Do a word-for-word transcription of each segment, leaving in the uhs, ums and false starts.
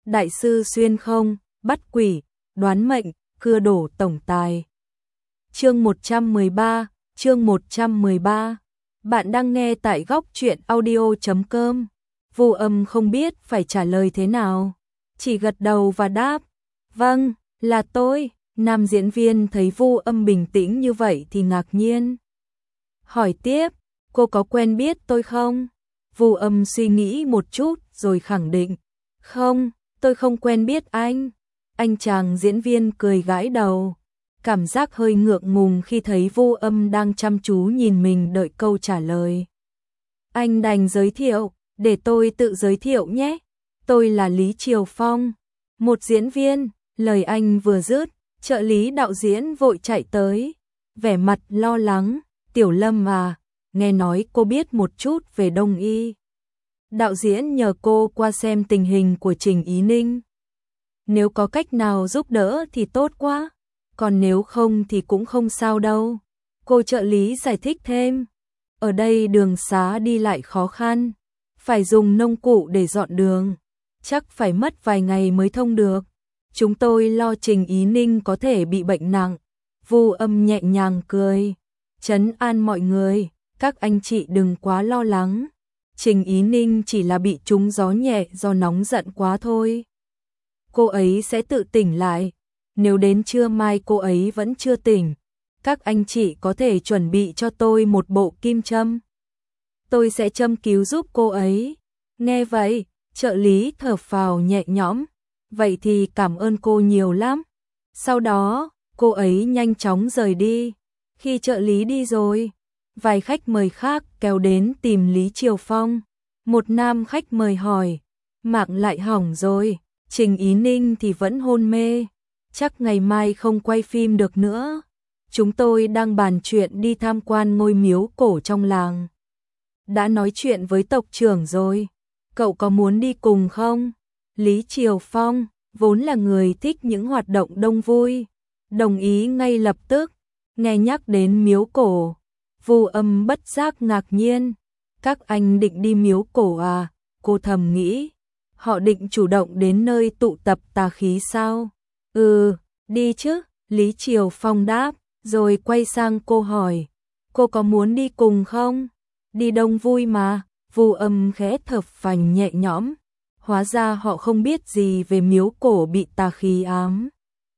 đại sư xuyên không, bắt quỷ, đoán mệnh, cưa đổ tổng tài. Chương một trăm mười ba, chương một trăm mười ba. Bạn đang nghe tại góc truyện audio chấm com. Vu Âm không biết phải trả lời thế nào, chỉ gật đầu và đáp, "Vâng, là tôi." Nam diễn viên thấy Vu Âm bình tĩnh như vậy thì ngạc nhiên. Hỏi tiếp, "Cô có quen biết tôi không?" Vu Âm suy nghĩ một chút rồi khẳng định, "Không, tôi không quen biết anh." Anh chàng diễn viên cười gãi đầu, cảm giác hơi ngượng ngùng khi thấy Vu Âm đang chăm chú nhìn mình đợi câu trả lời. Anh đành giới thiệu, "Để tôi tự giới thiệu nhé. Tôi là Lý Triều Phong, một diễn viên." Lời anh vừa dứt, trợ lý đạo diễn vội chạy tới, vẻ mặt lo lắng, "Tiểu Lâm à, nghe nói cô biết một chút về Đông y. Đạo diễn nhờ cô qua xem tình hình của Trình Ý Ninh. Nếu có cách nào giúp đỡ thì tốt quá, còn nếu không thì cũng không sao đâu." Cô trợ lý giải thích thêm, "Ở đây đường xá đi lại khó khăn, phải dùng nông cụ để dọn đường, chắc phải mất vài ngày mới thông được. Chúng tôi lo Trình Ý Ninh có thể bị bệnh nặng." Vu Âm nhẹ nhàng cười, trấn an mọi người, "Các anh chị đừng quá lo lắng. Trình Ý Ninh chỉ là bị trúng gió nhẹ do nóng giận quá thôi. Cô ấy sẽ tự tỉnh lại. Nếu đến trưa mai cô ấy vẫn chưa tỉnh, các anh chị có thể chuẩn bị cho tôi một bộ kim châm. Tôi sẽ châm cứu giúp cô ấy." Nghe vậy, trợ lý thở phào nhẹ nhõm, "Vậy thì cảm ơn cô nhiều lắm." Sau đó, cô ấy nhanh chóng rời đi. Khi trợ lý đi rồi, vài khách mời khác kéo đến tìm Lý Triều Phong. Một nam khách mời hỏi, "Mạng lại hỏng rồi, Trình Ý Ninh thì vẫn hôn mê, chắc ngày mai không quay phim được nữa. Chúng tôi đang bàn chuyện đi tham quan ngôi miếu cổ trong làng. Đã nói chuyện với tộc trưởng rồi, cậu có muốn đi cùng không?" Lý Triều Phong, vốn là người thích những hoạt động đông vui, đồng ý ngay lập tức. Nghe nhắc đến miếu cổ, Vu Âm bất giác ngạc nhiên. "Các anh định đi miếu cổ à?" Cô thầm nghĩ, "Họ định chủ động đến nơi tụ tập tà khí sao?" "Ừ, đi chứ." Lý Triều Phong đáp, rồi quay sang cô hỏi, "Cô có muốn đi cùng không? Đi đông vui mà." Vu Âm khẽ thở phào nhẹ nhõm, hóa ra họ không biết gì về miếu cổ bị tà khí ám.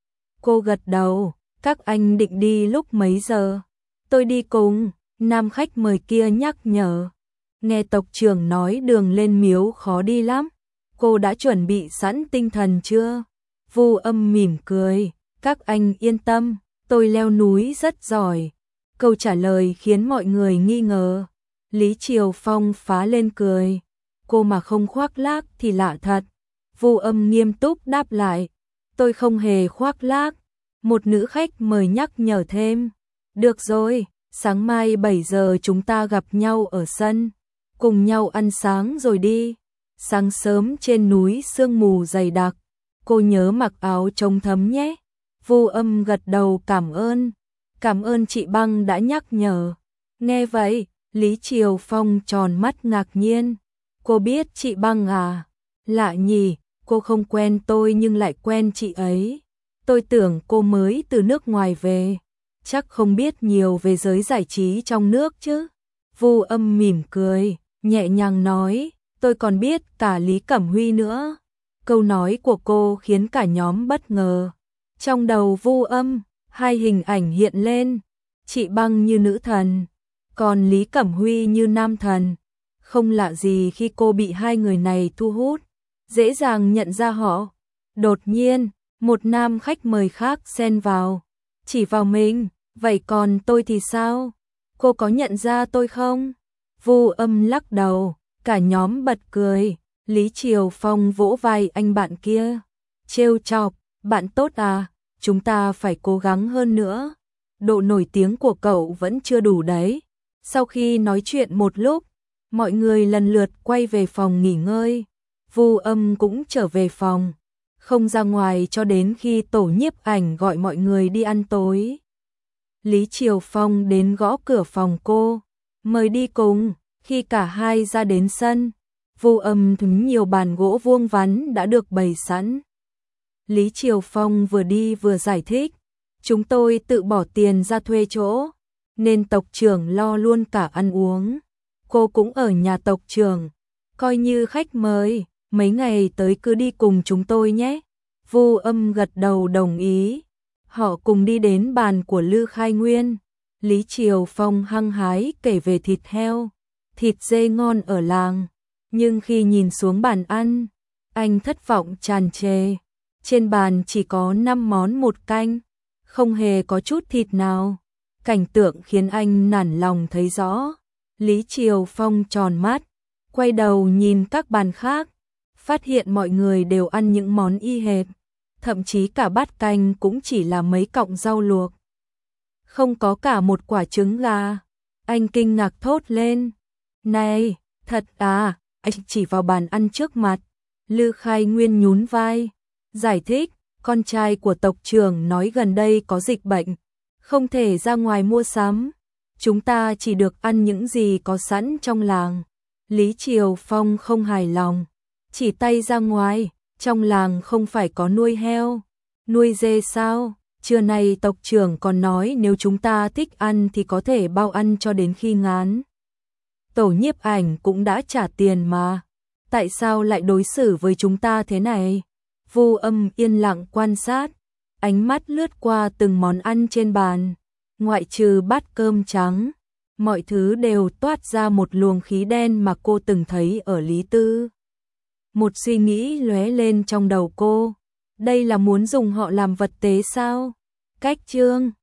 Cô gật đầu, "Các anh định đi lúc mấy giờ?" "Tôi đi cùng." Nam khách mời kia nhắc nhở. "Nghe tộc trưởng nói đường lên miếu khó đi lắm. Cô đã chuẩn bị sẵn tinh thần chưa?" Vu Âm mỉm cười, "Các anh yên tâm, tôi leo núi rất giỏi." Câu trả lời khiến mọi người nghi ngờ. Lý Triều Phong phá lên cười, "Cô mà không khoác lác thì lạ thật." Vu Âm nghiêm túc đáp lại, "Tôi không hề khoác lác." Một nữ khách mời nhắc nhở thêm, "Được rồi, sáng mai bảy giờ chúng ta gặp nhau ở sân, cùng nhau ăn sáng rồi đi." Sáng sớm trên núi sương mù dày đặc, "Cô nhớ mặc áo chống thấm nhé." Vu Âm gật đầu cảm ơn, "Cảm ơn chị Băng đã nhắc nhở." Nghe vậy, Lý Triều Phong tròn mắt ngạc nhiên, "Cô biết chị Băng à? Lạ nhỉ, cô không quen tôi nhưng lại quen chị ấy. Tôi tưởng cô mới từ nước ngoài về, chắc không biết nhiều về giới giải trí trong nước chứ." Vu Âm mỉm cười, nhẹ nhàng nói, "Tôi còn biết cả Lý Cẩm Huy nữa." Câu nói của cô khiến cả nhóm bất ngờ. Trong đầu Vu Âm, hai hình ảnh hiện lên, chị Băng như nữ thần, còn Lý Cẩm Huy như nam thần. Không lạ gì khi cô bị hai người này thu hút, dễ dàng nhận ra họ. Đột nhiên, một nam khách mời khác xen vào, chỉ vào mình, "Vậy còn tôi thì sao? Cô có nhận ra tôi không?" Vu Âm lắc đầu, cả nhóm bật cười. Lý Triều Phong vỗ vai anh bạn kia, trêu chọc, "Bạn tốt à, chúng ta phải cố gắng hơn nữa. Độ nổi tiếng của cậu vẫn chưa đủ đấy." Sau khi nói chuyện một lúc, mọi người lần lượt quay về phòng nghỉ ngơi. Vu Âm cũng trở về phòng, không ra ngoài cho đến khi tổ nhiếp ảnh gọi mọi người đi ăn tối. Lý Triều Phong đến gõ cửa phòng cô, mời đi cùng. Khi cả hai ra đến sân, Vu Âm thúng nhiều bàn gỗ vuông vắn đã được bày sẵn. Lý Triều Phong vừa đi vừa giải thích, chúng tôi tự bỏ tiền ra thuê chỗ, nên tộc trưởng lo luôn cả ăn uống. Cô cũng ở nhà tộc trưởng, coi như khách mời, mấy ngày tới cứ đi cùng chúng tôi nhé. Vu Âm gật đầu đồng ý. Họ cùng đi đến bàn của Lư Khai Nguyên. Lý Triều Phong hăng hái kể về thịt heo, thịt dê ngon ở làng, nhưng khi nhìn xuống bàn ăn, anh thất vọng tràn trề. Trên bàn chỉ có năm món một canh, không hề có chút thịt nào. Cảnh tượng khiến anh nản lòng thấy rõ. Lý Triều Phong tròn mắt, quay đầu nhìn các bàn khác, phát hiện mọi người đều ăn những món y hệt, thậm chí cả bát canh cũng chỉ là mấy cọng rau luộc, không có cả một quả trứng gà. Anh kinh ngạc thốt lên, này, thật à? Anh chỉ vào bàn ăn trước mặt. Lư Khai Nguyên nhún vai, giải thích, con trai của tộc trưởng nói gần đây có dịch bệnh, không thể ra ngoài mua sắm, chúng ta chỉ được ăn những gì có sẵn trong làng. Lý Triều Phong không hài lòng, chỉ tay ra ngoài, trong làng không phải có nuôi heo, nuôi dê sao? Trưa nay tộc trưởng còn nói nếu chúng ta thích ăn thì có thể bao ăn cho đến khi ngán. Tổ nhiếp ảnh cũng đã trả tiền mà, tại sao lại đối xử với chúng ta thế này? Vu Âm yên lặng quan sát, ánh mắt lướt qua từng món ăn trên bàn, ngoại trừ bát cơm trắng, mọi thứ đều toát ra một luồng khí đen mà cô từng thấy ở Lý Tư. Một suy nghĩ lóe lên trong đầu cô, đây là muốn dùng họ làm vật tế sao? Cách chương